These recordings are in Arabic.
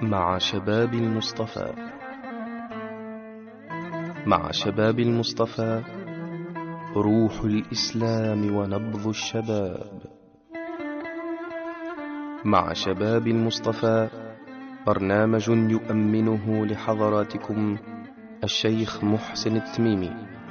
مع شباب المصطفى. مع شباب المصطفى، روح الإسلام ونبض الشباب. مع شباب المصطفى، برنامج يؤمنه لحضراتكم الشيخ محسن التميمي.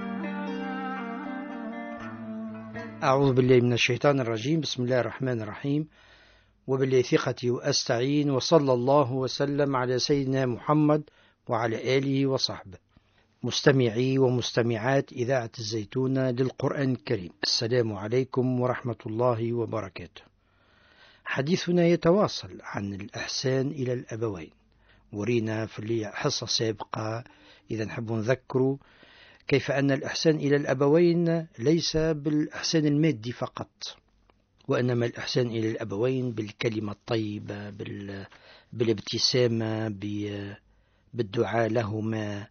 أعوذ بالله من الشيطان الرجيم. بسم الله الرحمن الرحيم. وبالله ثقتي وأستعين، وصلى الله وسلم على سيدنا محمد وعلى آله وصحبه. مستمعي ومستمعات إذاعة الزيتونة للقرآن الكريم، السلام عليكم ورحمة الله وبركاته. حديثنا يتواصل عن الإحسان إلى الأبوين. ورينا في الحصة السابقة إذا نحب نذكروا كيف أن الإحسان إلى الأبوين ليس بالإحسان المادي فقط، وإنما الإحسان إلى الأبوين بالكلمة الطيبة، بالابتسامة، بالدعاء لهما،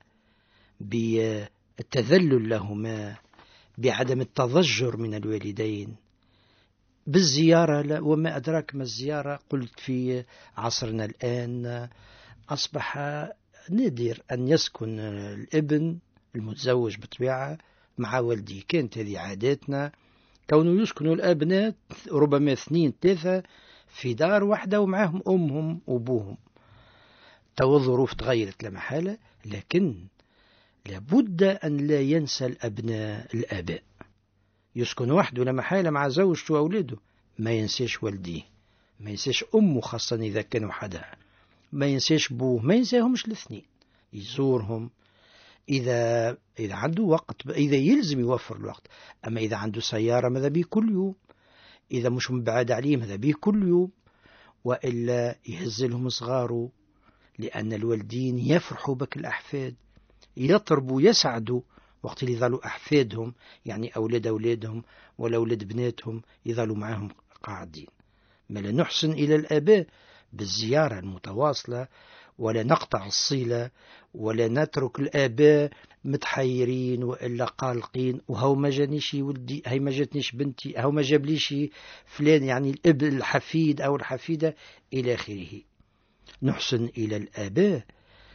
بالتذلل لهما، بعدم التضجر من الوالدين، بالزيارة. وما أدراك ما الزيارة؟ قلت في عصرنا الآن أصبح نادر أن يسكن الابن المتزوج بطبيعة مع والديه. كانت هذه عاداتنا، كونوا يسكنوا الأبناء ربما 2-3 في دار واحدة ومعهم أمهم وأبوهم. تو الظروف تغيرت لا محالة، لكن لابد أن لا ينسى الأبناء الآباء. يسكن وحده لا محالة مع زوجته وأولاده، ما ينساش والديه، ما ينساش أمه، خاصة إذا كانوا وحدها، ما ينساش بوه، ما ينساهمش الاثنين، يزورهم إذا عنده وقت، إذا يلزم يوفر الوقت. أما إذا عنده سيارة ماذا به كل يوم، إذا مش مبعد عليه ماذا به كل يوم، وإلا يهز لهم صغاره، لأن الوالدين يفرحوا بك الأحفاد، يطربوا يسعدوا وقت اللي يظلوا أحفادهم، يعني أولاد أولادهم ولا أولاد بناتهم يظلوا معهم قاعدين. ما لا نحسن إلى الآباء بالزيارة المتواصلة، ولا نقطع الصلة، ولا نترك الآباء متحيرين وإلا قالقين، وهو ما جانيش ولدي، هاي ما جاتنيش بنتي، هو ما جابليش فلان، يعني الابن الحفيد أو الحفيدة إلى آخره. نحسن إلى الآباء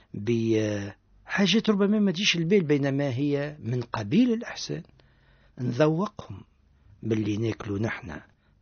بحاجات ربما ما تجيش البال، بينما هي من قبيل الإحسان. نذوقهم باللي ناكلوا نحن،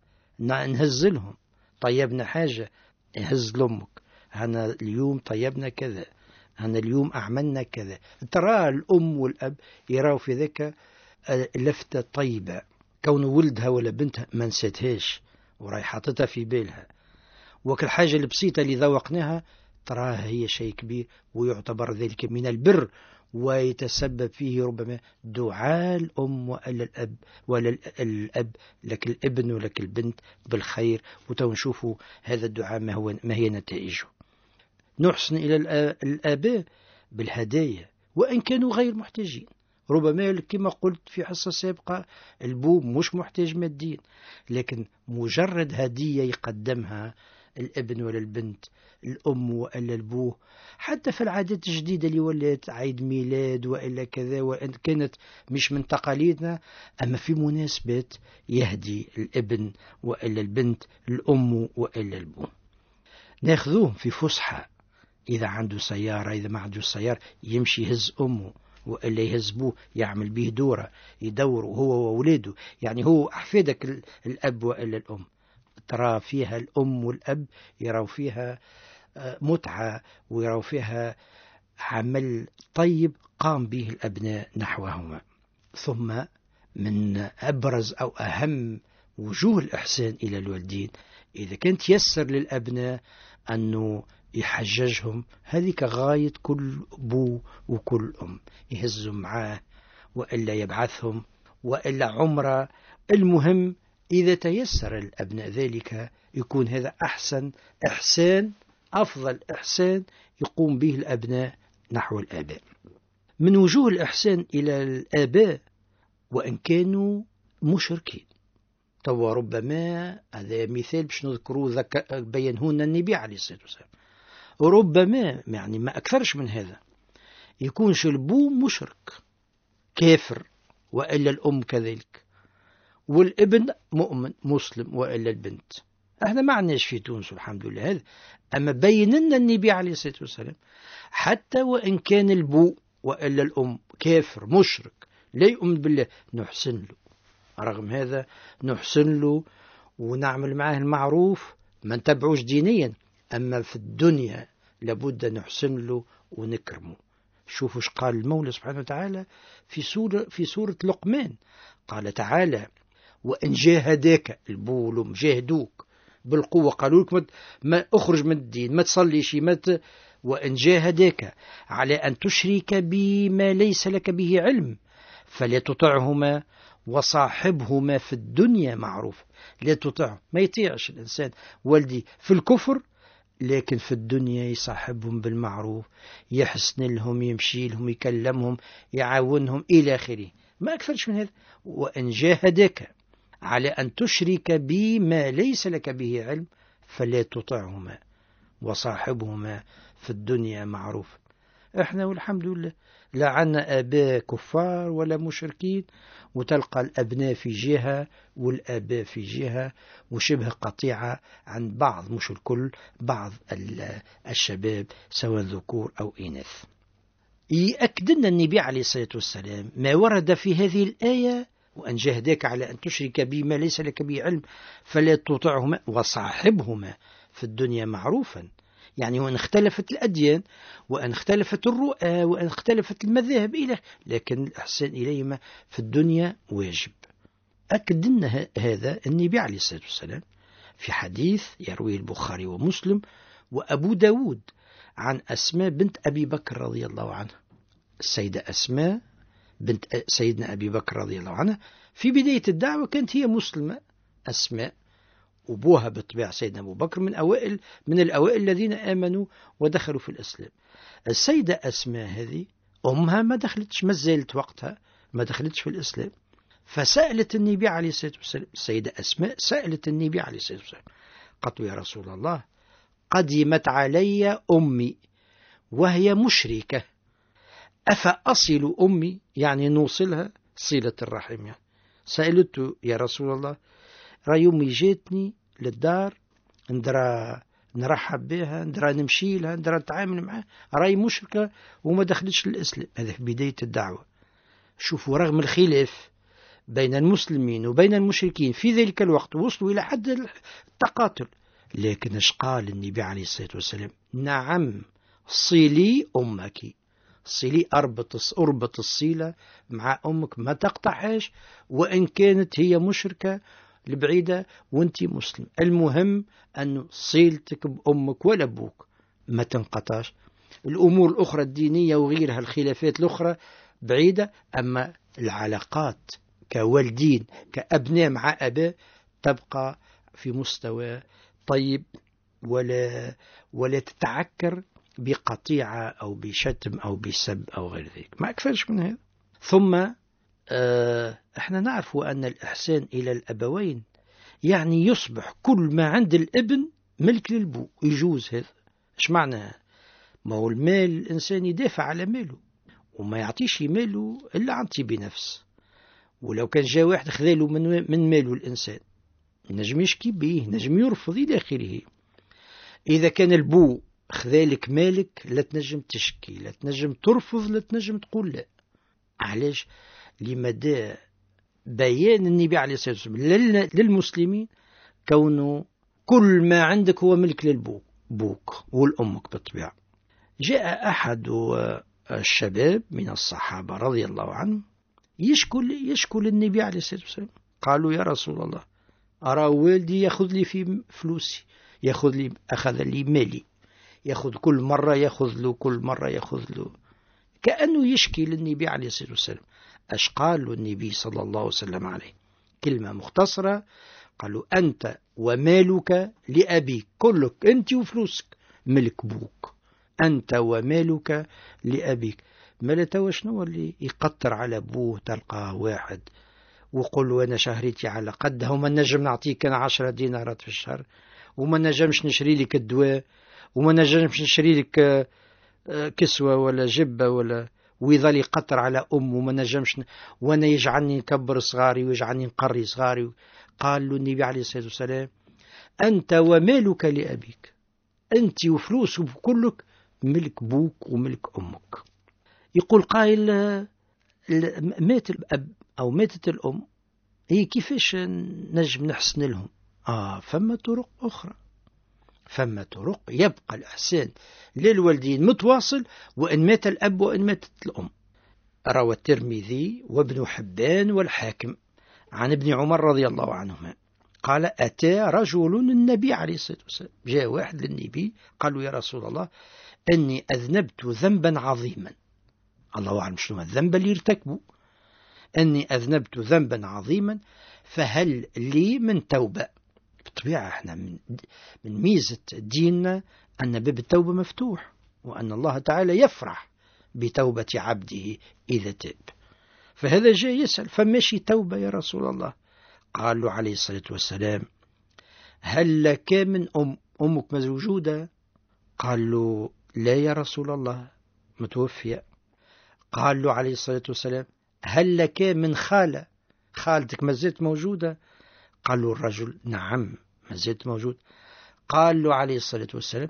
نهز لهم، طيبنا حاجة هز لأمك، أنا اليوم طيبنا كذا، أنا اليوم أعملنا كذا. ترى الأم والأب يراو في ذلك لفتة طيبة، كون ولدها ولا بنتها ما نسيتهاش وراي حاطتها في بالها، وكل حاجة البسيطة اللي ذوقناها تراها هي شيء كبير، ويعتبر ذلك من البر، ويتسبب فيه ربما دعاء الأم ولا الأب لك الابن ولك البنت بالخير، وتنشوفوا هذا الدعاء ما هي نتائجه. نحسن إلى الآباء بالهدايا وإن كانوا غير محتاجين. ربما كما قلت في حصة سابقة البو مش محتاج ماديا، لكن مجرد هدية يقدمها الابن ولا البنت، الأم وإلا البوه، حتى في العادات الجديدة اللي ولات عيد ميلاد وإلا كذا، وإن كانت مش من تقاليدنا، أما في مناسبات يهدي الابن وإلا البنت الأم وإلا البوه. ناخذوهم في فسحة، إذا عنده سيارة، إذا ما عنده سيارة يمشي يهز أمه وإلا يهز بوه، يعمل به دورة، يدوروا هو وأولاده، يعني هو أحفادك الأب وإلا الأم. ترى فيها الأم والأب يراو فيها متعة، ويراو فيها عمل طيب قام به الأبناء نحوهما. ثم من أبرز أو أهم وجوه الإحسان إلى الوالدين، إذا كانت يسر للأبناء أنه يحججهم، هذه غاية كل أبو وكل أم، يهزهم معاه وإلا يبعثهم وإلا عمره. المهم إذا تيسر الأبناء ذلك يكون هذا أحسن إحسان، أفضل إحسان يقوم به الأبناء نحو الآباء. من وجوه الإحسان إلى الآباء وإن كانوا مشركين، تو ربما هذا مثال باش نذكروه بينه لنا النبي عليه الصلاة والسلام، ربما يعني ما أكثرش من هذا يكونش البو مشرك كافر وإلا الأم كذلك، والابن مؤمن مسلم وإلا البنت، احنا ما عندناش في تونس الحمد لله هذا. أما بين لنا النبي عليه الصلاة والسلام حتى وإن كان البو وإلا الأم كافر مشرك لا يؤمن بالله نحسن له، رغم هذا نحسن له ونعمل معه المعروف، ما نتبعوش دينيا، أما في الدنيا لابد نحسن له ونكرمه. شوفوا ايش قال المولى سبحانه وتعالى في سورة لقمان، قال تعالى وإن جاهداك، البولم جاهدوك بالقوة قالوا لك ما أخرج من الدين، ما تصليش، وإن جاهداك على أن تشرك بما ليس لك به علم فلا تطعهما وصاحبهما في الدنيا معروف. لا تطعهم، ما يطيعش الإنسان والدي في الكفر، لكن في الدنيا يصاحبهم بالمعروف، يحسن لهم، يمشي لهم، يكلمهم، يعاونهم إلى آخره، ما أكثرش من هذا. وإن جاهدك على أن تشرك بما ليس لك به علم فلا تطعهما وصاحبهما في الدنيا معروف. احنا والحمد لله لا عنا آباء كفار ولا مشركين، وتلقى الأبناء في جهة والآباء في جهة، وشبه قطيعة عن بعض، مش الكل، بعض الشباب سواء ذكور أو إناث. يأكد لنا النبي عليه الصلاة والسلام ما ورد في هذه الآية وأن جاهداك على أن تشرك بما ليس لك به علم فلا تطعهما وصاحبهما في الدنيا معروفا. يعني وأن اختلفت الأديان وأن اختلفت الرؤى وأن اختلفت المذاهب لكن الإحسان إليهما في الدنيا واجب. أكد لنا هذا النبي عليه الصلاة والسلام في حديث يرويه البخاري ومسلم وأبو داود عن أسماء بنت أبي بكر رضي الله عنها. السيدة أسماء بنت سيدنا أبي بكر رضي الله عنها في بداية الدعوة كانت هي مسلمة. أسماء وبوها بطبيعة سيدنا أبو بكر من الأوائل الذين آمنوا ودخلوا في الإسلام. السيدة أسماء هذه أمها ما دخلتش، ما زالت وقتها ما دخلتش في الإسلام، فسألت النبي عليه الصلاة والسلام. السيدة أسماء سألت النبي عليه الصلاة والسلام قالت يا رسول الله قدمت علي أمي وهي مشركة أفأصل أمي، يعني نوصلها صلة الرحم. يعني سألته يا رسول الله راي أمي جاتني للدار ندرى نرحب بها، ندرى نمشي لها، ندرى نتعامل معها، راي مشركة وما دخلتش للإسلام. هذا في بداية الدعوة. شوفوا رغم الخلاف بين المسلمين وبين المشركين في ذلك الوقت وصلوا إلى حد التقاتل، لكن ايش قال النبي عليه الصلاة والسلام؟ نعم صلي أمك، صلي أربط الصلة مع أمك، ما تقطعهاش وإن كانت هي مشركة البعيدة وانت مسلم، المهم أن صلتك بأمك ولا أبوك ما تنقطعش. الأمور الأخرى الدينية وغيرها الخلافات الأخرى بعيدة، أما العلاقات كوالدين كأبناء مع أباء تبقى في مستوى طيب ولا تتعكر بقطيعة أو بشتم أو بسب أو غير ذلك، ما أكثرش من هذا. ثم احنا نعرف أن الإحسان إلى الأبوين يعني يصبح كل ما عند الابن ملك للبو، يجوز هذا. ايش معنى؟ ما هو المال الإنسان يدافع على ماله وما يعطيش ماله إلا عن طيب نفس، ولو كان جاء واحد خذاله من ماله الإنسان نجم يشكي به، نجم يرفض إلى آخره. إذا كان البو خذالك مالك لا تنجم تشكي، لا تنجم ترفض، لا تنجم تقول لا. علاش؟ لمدى بيان النبي عليه الصلاة والسلام للمسلمين كونه كل ما عندك هو ملك للبوك والأمك بالطبيعة. جاء أحد الشباب من الصحابة رضي الله عنهم يشكو للنبي عليه الصلاة والسلام، قالوا يا رسول الله أرى والدي يأخذ لي في فلوسي، أخذ لي مالي، يأخذ كل مرة يأخذ له كأنه يشكي للنبي عليه الصلاة والسلام. أش قال النبي صلى الله عليه وسلم عليه كلمة مختصرة، قالوا أنت ومالك لأبيك، كلك أنت وفلوسك ملك بوك، أنت ومالك لأبيك. ما لا توا شنو اللي يقطر على أبوه؟ تلقاه واحد وقل وانا شهريتي على قدها وما نجم نعطيك أنا 10 دينارات في الشهر، وما نجمش نشري لك الدواء، وما نجمش نشري لك كسوة ولا جبة ولا، ويظل يقطر على وما نجمش وانا يجعلني نكبر صغاري ويجعلني نقري صغاري. قال له النبي عليه الصلاة والسلام أنت ومالك لأبيك، أنت وفلوسك كلك ملك بوك وملك أمك. يقول قائل مات الأب أو ماتت الأم، هي كيفاش نجم نحسن لهم؟ فما طرق أخرى، فما طرق يبقى الإحسان للوالدين متواصل وإن مات الأب وإن ماتت الأم. روى الترمذي وابن حبان والحاكم عن ابن عمر رضي الله عنهما قال أتى رجل النبي عليه الصلاة والسلام، جاء واحد للنبي قال له يا رسول الله أني أذنبت ذنبا عظيما، الله أعلم شنو الذنب اللي ارتكبه، أني أذنبت ذنبا عظيما فهل لي من توبة؟ بالطبيعة احنا من ميزة ديننا أن باب التوبة مفتوح، وأن الله تعالى يفرح بتوبة عبده إذا تاب. فهذا جاء يسأل فماشي توبة يا رسول الله؟ قال له عليه الصلاة والسلام هل لك من أمك موجودة؟ قال له لا يا رسول الله متوفية. قال له عليه الصلاة والسلام هل لك من خالة؟ خالتك ما زالت موجودة؟ قال له الرجل نعم ما زالت موجود. قال له عليه الصلاة والسلام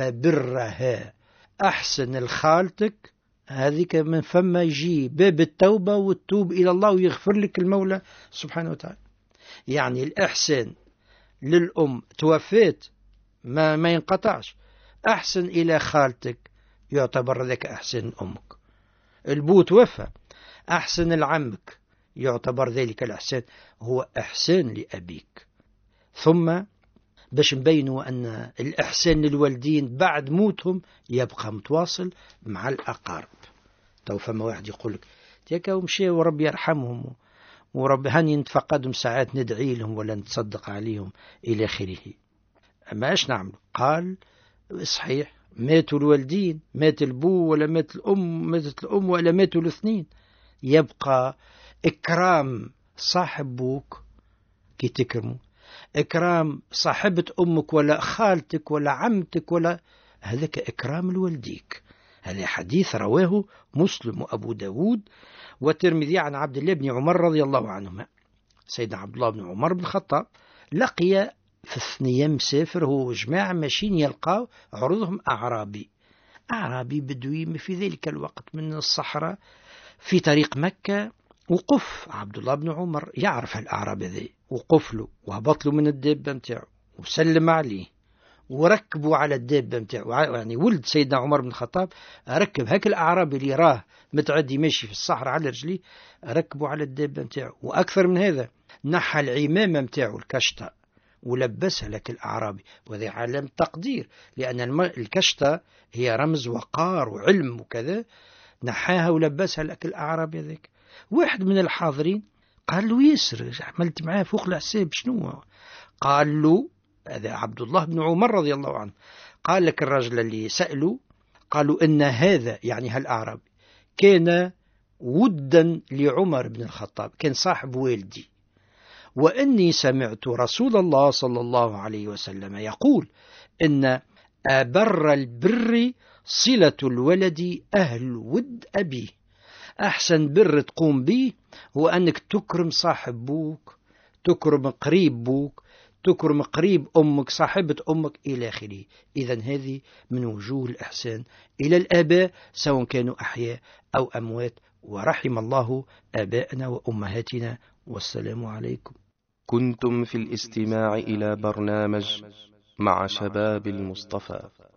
فبرها، أحسن الخالتك هذيك من فما يجي باب التوبة وتوب إلى الله ويغفر لك المولى سبحانه وتعالى. يعني الإحسان للأم توفيت ما ينقطعش، أحسن إلى خالتك يعتبر ذلك أحسن أمك. البو توفى، أحسن لعمك يعتبر ذلك الإحسان هو إحسان لأبيك. ثم باش نبينوا أن الإحسان للوالدين بعد موتهم يبقى متواصل مع الأقارب. تو فما واحد يقول لك تيكا ومشي ورب يرحمهم ورب هاني نتفقدهم ساعات ندعي لهم ولا نتصدق عليهم إلى آخره، ما ايش نعمل؟ قال صحيح ماتوا الوالدين، مات البو ولا مات الأم، ماتت الأم ولا ماتوا الاثنين، يبقى إكرام صاحب بوك كي تكرمه، إكرام صاحبة أمك ولا خالتك ولا عمتك ولا هذاك إكرام الوالديك. هذا حديث رواه مسلم وأبو داود والترمذي عن عبد الله بن عمر رضي الله عنهما. سيدنا عبد الله بن عمر بن الخطاب لقي في الثنية مسافر هو جماعة ماشيين يلقاو عرضهم أعرابي بدوي في ذلك الوقت من الصحراء في طريق مكة. وقف عبد الله بن عمر يعرف الأعراب ذي، وقف له وهبط له من الدابة متاعه وسلم عليه وركبوا على الدابة متاعه. يعني ولد سيدنا عمر بن الخطاب ركب هاك الأعرابي اللي راه متعدي ماشي في الصحراء على رجليه، ركبوا على الدابة متاعه. وأكثر من هذا نحى العمامة متاعه الكشطة ولبسها لك الأعرابي، وهذا علم تقدير لأن الكشطة هي رمز وقار وعلم وكذا، نحاها ولبسها لك الأعرابي ذاك. واحد من الحاضرين قال له يسر عملت معاه فوق الحساب شنو؟ قال له هذا عبد الله بن عمر رضي الله عنه، قال لك الرجل اللي سأله قالوا إن هذا يعني هالأعرابي كان ودا لعمر بن الخطاب، كان صاحب والدي، وإني سمعت رسول الله صلى الله عليه وسلم يقول إن أبر البر صلة الولد أهل ود أبيه، أحسن بر تقوم به هو أنك تكرم صاحب بوك، تكرم قريب بوك، تكرم قريب أمك، صاحبة أمك إلى آخره. إذن هذه من وجوه الإحسان إلى الآباء سواء كانوا أحياء أو أموات، ورحم الله آباءنا وأمهاتنا، والسلام عليكم. كنتم في الاستماع إلى برنامج مع شباب المصطفى.